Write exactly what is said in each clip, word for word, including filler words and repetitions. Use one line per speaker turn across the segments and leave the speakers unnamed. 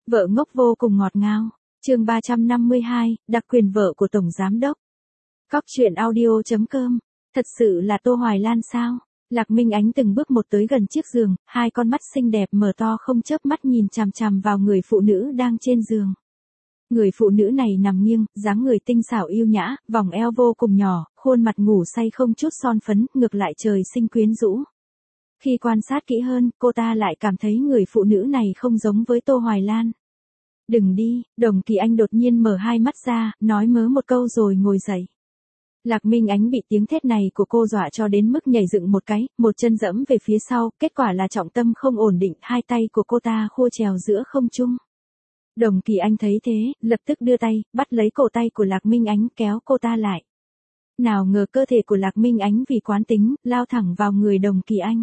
Vợ ngốc vô cùng ngọt ngào. Chương ba trăm năm mươi hai, đặc quyền vợ của tổng giám đốc. Cóc truyện audio chấm com. Thật sự là Tô Hoài Lan sao? Lạc Minh Ánh từng bước một tới gần chiếc giường, hai con mắt xinh đẹp mở to không chớp mắt nhìn chằm chằm vào người phụ nữ đang trên giường. Người phụ nữ này nằm nghiêng, dáng người tinh xảo yêu nhã, vòng eo vô cùng nhỏ, khuôn mặt ngủ say không chút son phấn, ngược lại trời sinh quyến rũ. Khi quan sát kỹ hơn, cô ta lại cảm thấy người phụ nữ này không giống với Tô Hoài Lan. Đừng đi, Đồng Kỳ Anh đột nhiên mở hai mắt ra, nói mớ một câu rồi ngồi dậy. Lạc Minh Ánh bị tiếng thét này của cô dọa cho đến mức nhảy dựng một cái, một chân dẫm về phía sau, kết quả là trọng tâm không ổn định, hai tay của cô ta khua trèo giữa không trung. Đồng Kỳ Anh thấy thế, lập tức đưa tay, bắt lấy cổ tay của Lạc Minh Ánh kéo cô ta lại. Nào ngờ cơ thể của Lạc Minh Ánh vì quán tính, lao thẳng vào người Đồng Kỳ Anh.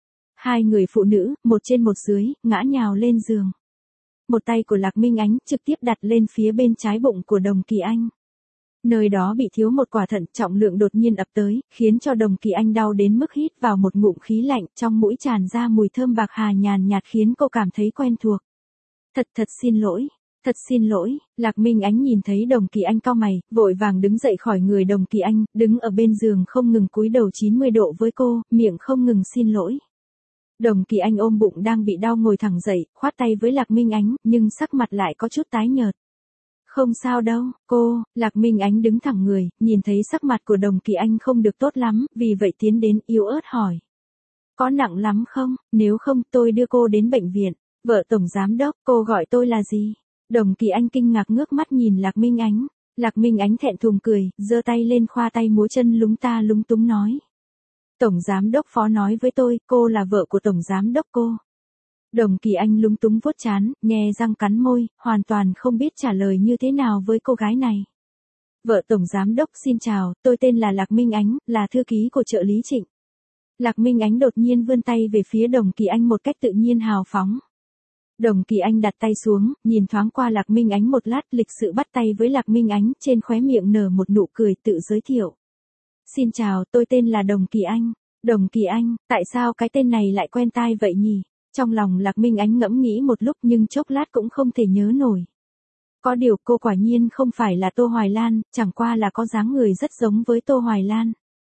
Hai người phụ nữ, một trên một dưới, ngã nhào lên giường. Một tay của Lạc Minh Ánh trực tiếp đặt lên phía bên trái bụng của Đồng Kỳ Anh. Nơi đó bị thiếu một quả thận, trọng lượng đột nhiên ập tới, khiến cho Đồng Kỳ Anh đau đến mức hít vào một ngụm khí lạnh, trong mũi tràn ra mùi thơm bạc hà nhàn nhạt khiến cô cảm thấy quen thuộc. Thật thật xin lỗi, thật xin lỗi, Lạc Minh Ánh nhìn thấy Đồng Kỳ Anh cau mày, vội vàng đứng dậy khỏi người Đồng Kỳ Anh, đứng ở bên giường không ngừng cúi đầu chín mươi độ với cô, miệng không ngừng xin lỗi. Đồng Kỳ Anh ôm bụng đang bị đau ngồi thẳng dậy, khoát tay với Lạc Minh Ánh, nhưng sắc mặt lại có chút tái nhợt. Không sao đâu, cô, Lạc Minh Ánh đứng thẳng người, nhìn thấy sắc mặt của Đồng Kỳ Anh không được tốt lắm, vì vậy tiến đến yếu ớt hỏi. Có nặng lắm không, nếu không tôi đưa cô đến bệnh viện. Vợ tổng giám đốc, cô gọi tôi là gì? Đồng Kỳ Anh kinh ngạc ngước mắt nhìn Lạc Minh Ánh. Lạc Minh Ánh thẹn thùng cười, giơ tay lên khoa tay múa chân lúng ta lúng túng nói. Tổng giám đốc Phó nói với tôi, cô là vợ của tổng giám đốc cô. Đồng Kỳ Anh lúng túng vuốt trán, nhe răng cắn môi, hoàn toàn không biết trả lời như thế nào với cô gái này. Vợ tổng giám đốc xin chào, tôi tên là Lạc Minh Ánh, là thư ký của trợ lý Trịnh. Lạc Minh Ánh đột nhiên vươn tay về phía Đồng Kỳ Anh một cách tự nhiên hào phóng. Đồng Kỳ Anh đặt tay xuống, nhìn thoáng qua Lạc Minh Ánh một lát, lịch sự bắt tay với Lạc Minh Ánh, trên khóe miệng nở một nụ cười tự giới thiệu. Xin chào, tôi tên là Đồng Kỳ Anh. Đồng Kỳ Anh, tại sao cái tên này lại quen tai vậy nhỉ? Trong lòng Lạc Minh Ánh ngẫm nghĩ một lúc nhưng chốc lát cũng không thể nhớ nổi. Có điều cô quả nhiên không phải là Tô Hoài Lan, chẳng qua là có dáng người rất giống với Tô Hoài Lan.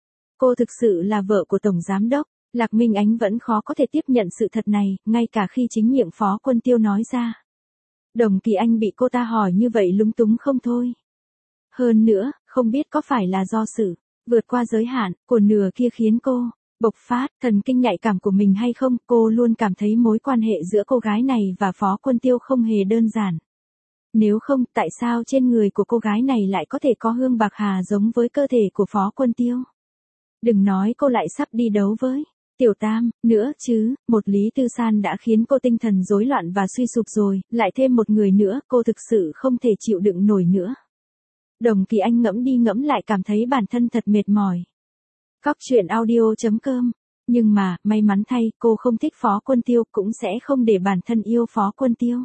Cô thực sự là vợ của tổng giám đốc. Lạc Minh Ánh vẫn khó có thể tiếp nhận sự thật này, ngay cả khi chính miệng Phó Quân Tiêu nói ra. Đồng Kỳ Anh bị cô ta hỏi như vậy lúng túng không thôi. Hơn nữa, không biết có phải là do sự vượt qua giới hạn của nửa kia khiến cô bộc phát thần kinh nhạy cảm của mình hay không. Cô luôn cảm thấy mối quan hệ giữa cô gái này và Phó Quân Tiêu không hề đơn giản. Nếu không, tại sao trên người của cô gái này lại có thể có hương bạc hà giống với cơ thể của Phó Quân Tiêu? Đừng nói cô lại sắp đi đấu với Tiểu Tam, nữa chứ, một Lý Tư San đã khiến cô tinh thần rối loạn và suy sụp rồi, lại thêm một người nữa, cô thực sự không thể chịu đựng nổi nữa. Đồng Kỳ Anh ngẫm đi ngẫm lại cảm thấy bản thân thật mệt mỏi. Cóc truyện audio chấm com. Nhưng mà, may mắn thay, cô không thích Phó Quân Tiêu, cũng sẽ không để bản thân yêu Phó Quân Tiêu.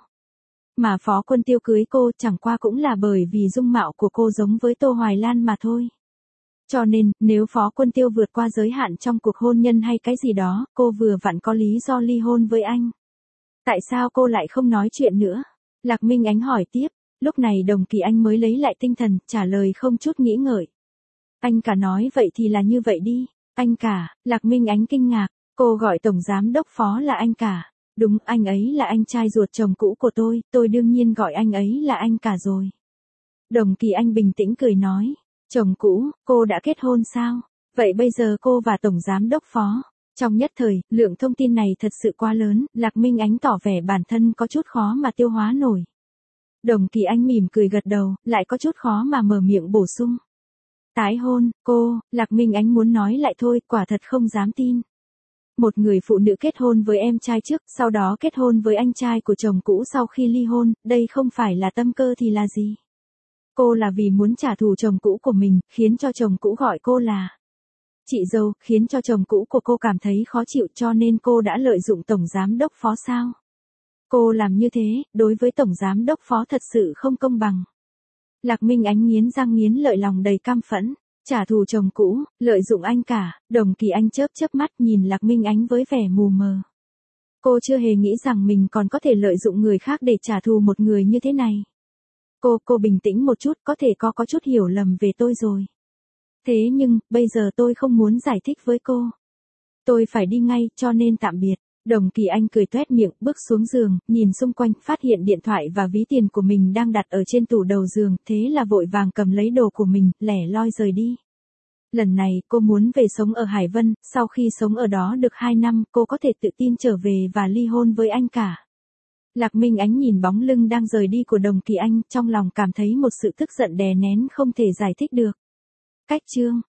Mà Phó Quân Tiêu cưới cô chẳng qua cũng là bởi vì dung mạo của cô giống với Tô Hoài Lan mà thôi. Cho nên, nếu Phó Quân Tiêu vượt qua giới hạn trong cuộc hôn nhân hay cái gì đó, cô vừa vặn có lý do ly hôn với anh. Tại sao cô lại không nói chuyện nữa? Lạc Minh Ánh hỏi tiếp, lúc này Đồng Kỳ Anh mới lấy lại tinh thần, trả lời không chút nghĩ ngợi. Anh cả nói vậy thì là như vậy đi. Anh cả, Lạc Minh Ánh kinh ngạc, cô gọi tổng giám đốc Phó là anh cả. Đúng, anh ấy là anh trai ruột chồng cũ của tôi, tôi đương nhiên gọi anh ấy là anh cả rồi. Đồng Kỳ Anh bình tĩnh cười nói. Chồng cũ, cô đã kết hôn sao? Vậy bây giờ cô và tổng giám đốc Phó. Trong nhất thời, lượng thông tin này thật sự quá lớn, Lạc Minh Ánh tỏ vẻ bản thân có chút khó mà tiêu hóa nổi. Đồng Kỳ Anh mỉm cười gật đầu, lại có chút khó mà mở miệng bổ sung. Tái hôn, cô, Lạc Minh Ánh muốn nói lại thôi, quả thật không dám tin. Một người phụ nữ kết hôn với em trai trước, sau đó kết hôn với anh trai của chồng cũ sau khi ly hôn, đây không phải là tâm cơ thì là gì? Cô là vì muốn trả thù chồng cũ của mình, khiến cho chồng cũ gọi cô là chị dâu, khiến cho chồng cũ của cô cảm thấy khó chịu cho nên cô đã lợi dụng tổng giám đốc Phó sao? Cô làm như thế, đối với tổng giám đốc Phó thật sự không công bằng. Lạc Minh Ánh nghiến răng nghiến lợi lòng đầy căm phẫn, trả thù chồng cũ, lợi dụng anh cả. Đồng Kỳ Anh chớp chớp mắt nhìn Lạc Minh Ánh với vẻ mù mờ. Cô chưa hề nghĩ rằng mình còn có thể lợi dụng người khác để trả thù một người như thế này. Cô, cô bình tĩnh một chút, có thể có có chút hiểu lầm về tôi rồi. Thế nhưng, bây giờ tôi không muốn giải thích với cô. Tôi phải đi ngay, cho nên tạm biệt. Đồng Kỳ Anh cười toét miệng, bước xuống giường, nhìn xung quanh, phát hiện điện thoại và ví tiền của mình đang đặt ở trên tủ đầu giường, thế là vội vàng cầm lấy đồ của mình, lẻ loi rời đi. Lần này, cô muốn về sống ở Hải Vân, sau khi sống ở đó được hai năm, cô có thể tự tin trở về và ly hôn với anh cả. Lạc Minh Ánh nhìn bóng lưng đang rời đi của Đồng Kỳ Anh, trong lòng cảm thấy một sự tức giận đè nén không thể giải thích được. Cách chương